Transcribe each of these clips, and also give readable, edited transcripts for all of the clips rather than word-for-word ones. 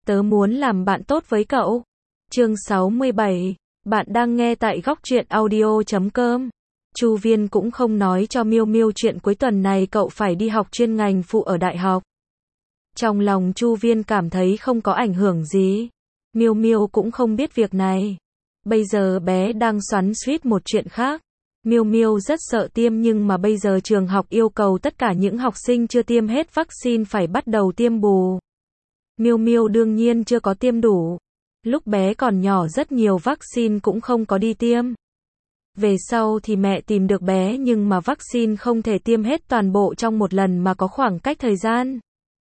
Tớ muốn làm bạn tốt với cậu. Chương 67. Bạn đang nghe tại Góc Truyện Audio.com. Chu Viên cũng không nói cho Miêu Miêu chuyện cuối tuần này cậu phải đi học chuyên ngành phụ ở đại học. Trong lòng Chu Viên cảm thấy không có ảnh hưởng gì. Miêu Miêu cũng không biết việc này. Bây giờ bé đang xoắn xuýt một chuyện khác. Miêu Miêu rất sợ tiêm nhưng mà bây giờ trường học yêu cầu tất cả những học sinh chưa tiêm hết vaccine phải bắt đầu tiêm bù. Miêu Miêu đương nhiên chưa có tiêm đủ. Lúc bé còn nhỏ rất nhiều vaccine cũng không có đi tiêm. Về sau thì mẹ tìm được bé nhưng mà vaccine không thể tiêm hết toàn bộ trong một lần mà có khoảng cách thời gian.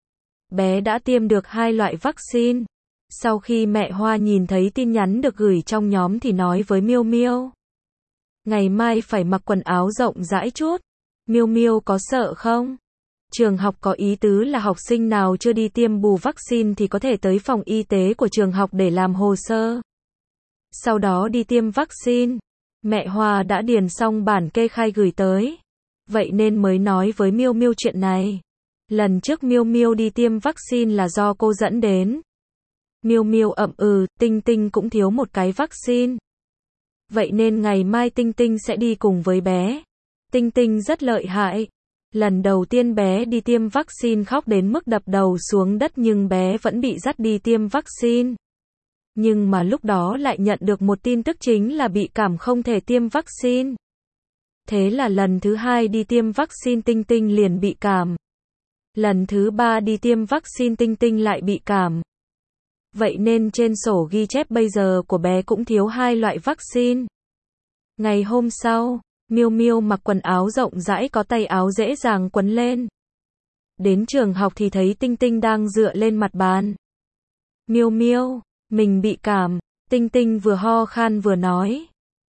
Bé đã tiêm được 2 loại vaccine. Sau khi mẹ Hoa nhìn thấy tin nhắn được gửi trong nhóm thì nói với Miêu Miêu. Ngày mai phải mặc quần áo rộng rãi chút. Miêu Miêu có sợ không? Trường học có ý tứ là học sinh nào chưa đi tiêm bù vaccine thì có thể tới phòng y tế của trường học để làm hồ sơ. Sau đó đi tiêm vaccine. Mẹ Hoa đã điền xong bản kê khai gửi tới. Vậy nên mới nói với Miêu Miêu chuyện này. Lần trước Miêu Miêu đi tiêm vaccine là do cô dẫn đến. Miêu Miêu ậm ừ, Tinh Tinh cũng thiếu một cái vaccine. Vậy nên ngày mai Tinh Tinh sẽ đi cùng với bé. Tinh Tinh rất lợi hại. Lần đầu tiên bé đi tiêm vaccine khóc đến mức đập đầu xuống đất nhưng bé vẫn bị dắt đi tiêm vaccine. Nhưng mà lúc đó lại nhận được một tin tức chính là bị cảm không thể tiêm vaccine. Thế là lần thứ 2 đi tiêm vaccine Tinh Tinh liền bị cảm. Lần thứ 3 đi tiêm vaccine Tinh Tinh lại bị cảm. Vậy nên trên sổ ghi chép bây giờ của bé cũng thiếu 2 loại vaccine. Ngày hôm sau, Miêu Miêu mặc quần áo rộng rãi có tay áo dễ dàng quấn lên. Đến trường học thì thấy Tinh Tinh đang dựa lên mặt bàn. Miêu Miêu, mình bị cảm. Tinh Tinh vừa ho khan vừa nói.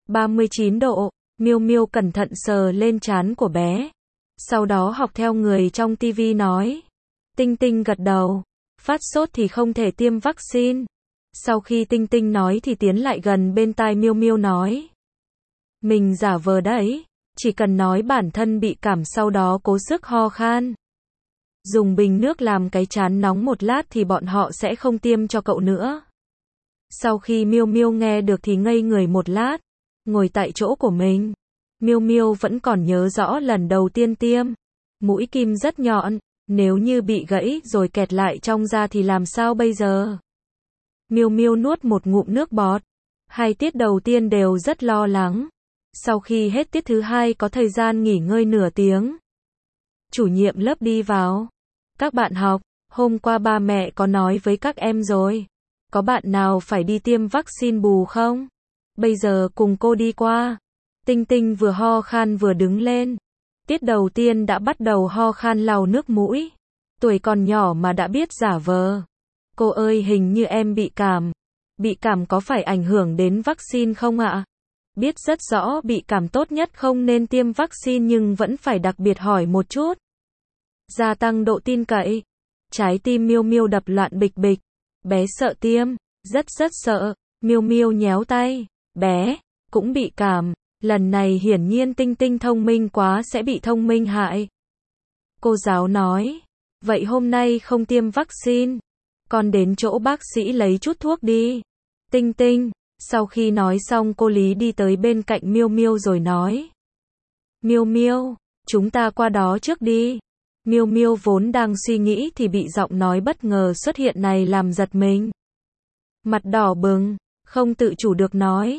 39 độ. Miêu Miêu cẩn thận sờ lên trán của bé. Sau đó học theo người trong tivi nói. Tinh Tinh gật đầu. Phát sốt thì không thể tiêm vaccine. Sau khi Tinh Tinh nói thì tiến lại gần bên tai Miêu Miêu nói. Mình giả vờ đấy, chỉ cần nói bản thân bị cảm sau đó cố sức ho khan. Dùng bình nước làm cái trán nóng một lát thì bọn họ sẽ không tiêm cho cậu nữa. Sau khi Miêu Miêu nghe được thì ngây người một lát, ngồi tại chỗ của mình. Miêu Miêu vẫn còn nhớ rõ lần đầu tiên tiêm. Mũi kim rất nhọn, nếu như bị gãy rồi kẹt lại trong da thì làm sao bây giờ? Miêu Miêu nuốt một ngụm nước bọt. 2 tiết đầu tiên đều rất lo lắng. Sau khi hết tiết thứ 2 có thời gian nghỉ ngơi nửa tiếng. Chủ nhiệm lớp đi vào. Các bạn học, hôm qua ba mẹ có nói với các em rồi. Có bạn nào phải đi tiêm vaccine bù không? Bây giờ cùng cô đi qua. Tinh Tinh vừa ho khan vừa đứng lên. Tiết đầu tiên đã bắt đầu ho khan lau nước mũi. Tuổi còn nhỏ mà đã biết giả vờ. Cô ơi hình như em bị cảm. Bị cảm có phải ảnh hưởng đến vaccine không ạ? Biết rất rõ bị cảm tốt nhất không nên tiêm vaccine nhưng vẫn phải đặc biệt hỏi một chút. Gia tăng độ tin cậy. Trái tim Miêu Miêu đập loạn bịch bịch. Bé sợ tiêm, rất sợ. Miêu Miêu nhéo tay. Bé cũng bị cảm. Lần này hiển nhiên Tinh Tinh thông minh quá sẽ bị thông minh hại. Cô giáo nói. Vậy hôm nay không tiêm vaccine. Con đến chỗ bác sĩ lấy chút thuốc đi. Tinh Tinh. Sau khi nói xong cô Lý đi tới bên cạnh Miêu Miêu rồi nói. Miêu Miêu, chúng ta qua đó trước đi. Miêu Miêu vốn đang suy nghĩ thì bị giọng nói bất ngờ xuất hiện này làm giật mình. Mặt đỏ bừng, không tự chủ được nói.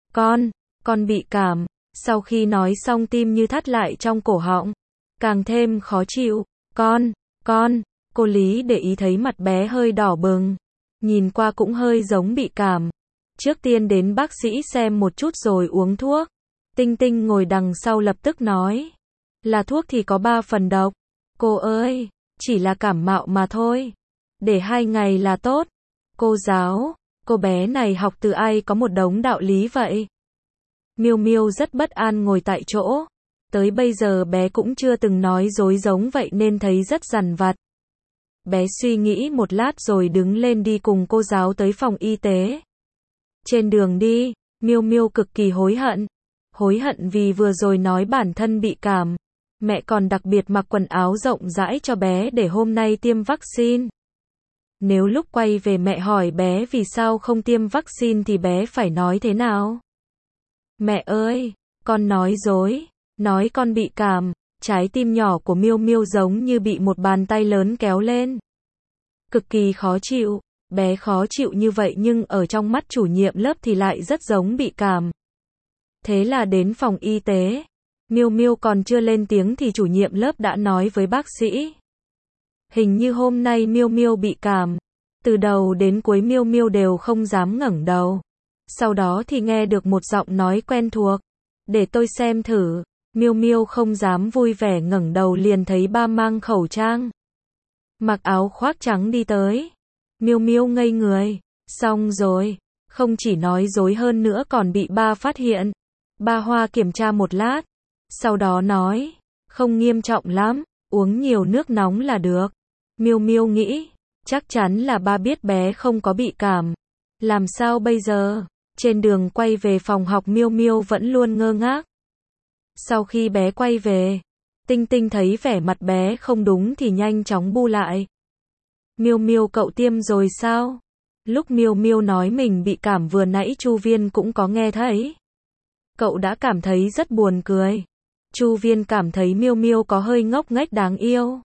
Con bị cảm. Sau khi nói xong tim như thắt lại trong cổ họng. Càng thêm khó chịu. Cô Lý để ý thấy mặt bé hơi đỏ bừng. Nhìn qua cũng hơi giống bị cảm. Trước tiên đến bác sĩ xem một chút rồi uống thuốc. Tinh Tinh ngồi đằng sau lập tức nói. Là thuốc thì có 3 phần độc. Cô ơi, chỉ là cảm mạo mà thôi. Để 2 ngày là tốt. Cô giáo, cô bé này học từ ai có một đống đạo lý vậy? Miêu Miêu rất bất an ngồi tại chỗ. Tới bây giờ bé cũng chưa từng nói dối giống vậy nên thấy rất dằn vặt. Bé suy nghĩ một lát rồi đứng lên đi cùng cô giáo tới phòng y tế. Trên đường đi, Miêu Miêu cực kỳ hối hận. Hối hận vì vừa rồi nói bản thân bị cảm. Mẹ còn đặc biệt mặc quần áo rộng rãi cho bé để hôm nay tiêm vaccine. Nếu lúc quay về mẹ hỏi bé vì sao không tiêm vaccine thì bé phải nói thế nào? Mẹ ơi, con nói dối, nói con bị cảm. Trái tim nhỏ của Miêu Miêu giống như bị một bàn tay lớn kéo lên. Cực kỳ khó chịu, bé khó chịu như vậy nhưng ở trong mắt chủ nhiệm lớp thì lại rất giống bị cảm. Thế là đến phòng y tế. Miêu Miêu còn chưa lên tiếng thì chủ nhiệm lớp đã nói với bác sĩ. Hình như hôm nay Miêu Miêu bị cảm. Từ đầu đến cuối Miêu Miêu đều không dám ngẩng đầu. Sau đó thì nghe được một giọng nói quen thuộc. Để tôi xem thử. Miêu Miêu không dám vui vẻ ngẩng đầu liền thấy ba mang khẩu trang, mặc áo khoác trắng đi tới. Miêu Miêu ngây người. Xong rồi. Không chỉ nói dối hơn nữa còn bị ba phát hiện. Ba Hoa kiểm tra một lát. Sau đó nói. Không nghiêm trọng lắm. Uống nhiều nước nóng là được. Miêu Miêu nghĩ. Chắc chắn là ba biết bé không có bị cảm. Làm sao bây giờ? Trên đường quay về phòng học Miêu Miêu vẫn luôn ngơ ngác. Sau khi bé quay về, Tinh Tinh thấy vẻ mặt bé không đúng thì nhanh chóng bu lại. Miêu Miêu cậu tiêm rồi sao? Lúc Miêu Miêu nói mình bị cảm vừa nãy Chu Viên cũng có nghe thấy. Cậu đã cảm thấy rất buồn cười. Chu Viên cảm thấy Miêu Miêu có hơi ngốc nghếch đáng yêu.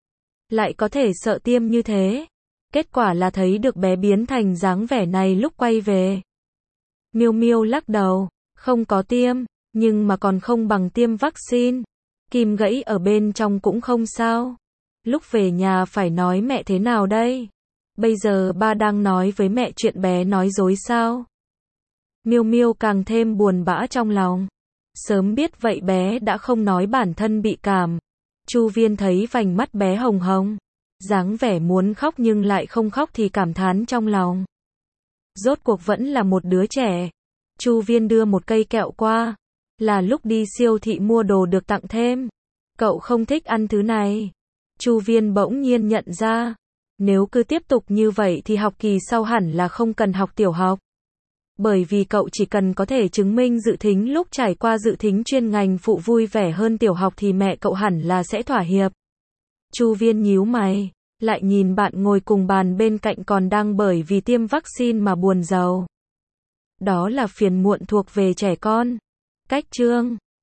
Lại có thể sợ tiêm như thế. Kết quả là thấy được bé biến thành dáng vẻ này lúc quay về. Miêu Miêu lắc đầu, không có tiêm. Nhưng mà còn không bằng tiêm vaccine. Kim gãy ở bên trong cũng không sao. Lúc về nhà phải nói mẹ thế nào đây? Bây giờ ba đang nói với mẹ chuyện bé nói dối sao? Miêu Miêu càng thêm buồn bã trong lòng. Sớm biết vậy bé đã không nói bản thân bị cảm. Chu Viên thấy vành mắt bé hồng hồng, dáng vẻ muốn khóc nhưng lại không khóc thì cảm thán trong lòng. Rốt cuộc vẫn là một đứa trẻ. Chu Viên đưa một cây kẹo qua. Là lúc đi siêu thị mua đồ được tặng thêm. Cậu không thích ăn thứ này. Chu Viên bỗng nhiên nhận ra. Nếu cứ tiếp tục như vậy thì học kỳ sau hẳn là không cần học tiểu học. Bởi vì cậu chỉ cần có thể chứng minh dự thính lúc trải qua dự thính chuyên ngành phụ vui vẻ hơn tiểu học thì mẹ cậu hẳn là sẽ thỏa hiệp. Chu Viên nhíu mày. Lại nhìn bạn ngồi cùng bàn bên cạnh còn đang bởi vì tiêm vaccine mà buồn rầu. Đó là phiền muộn thuộc về trẻ con. Cách chương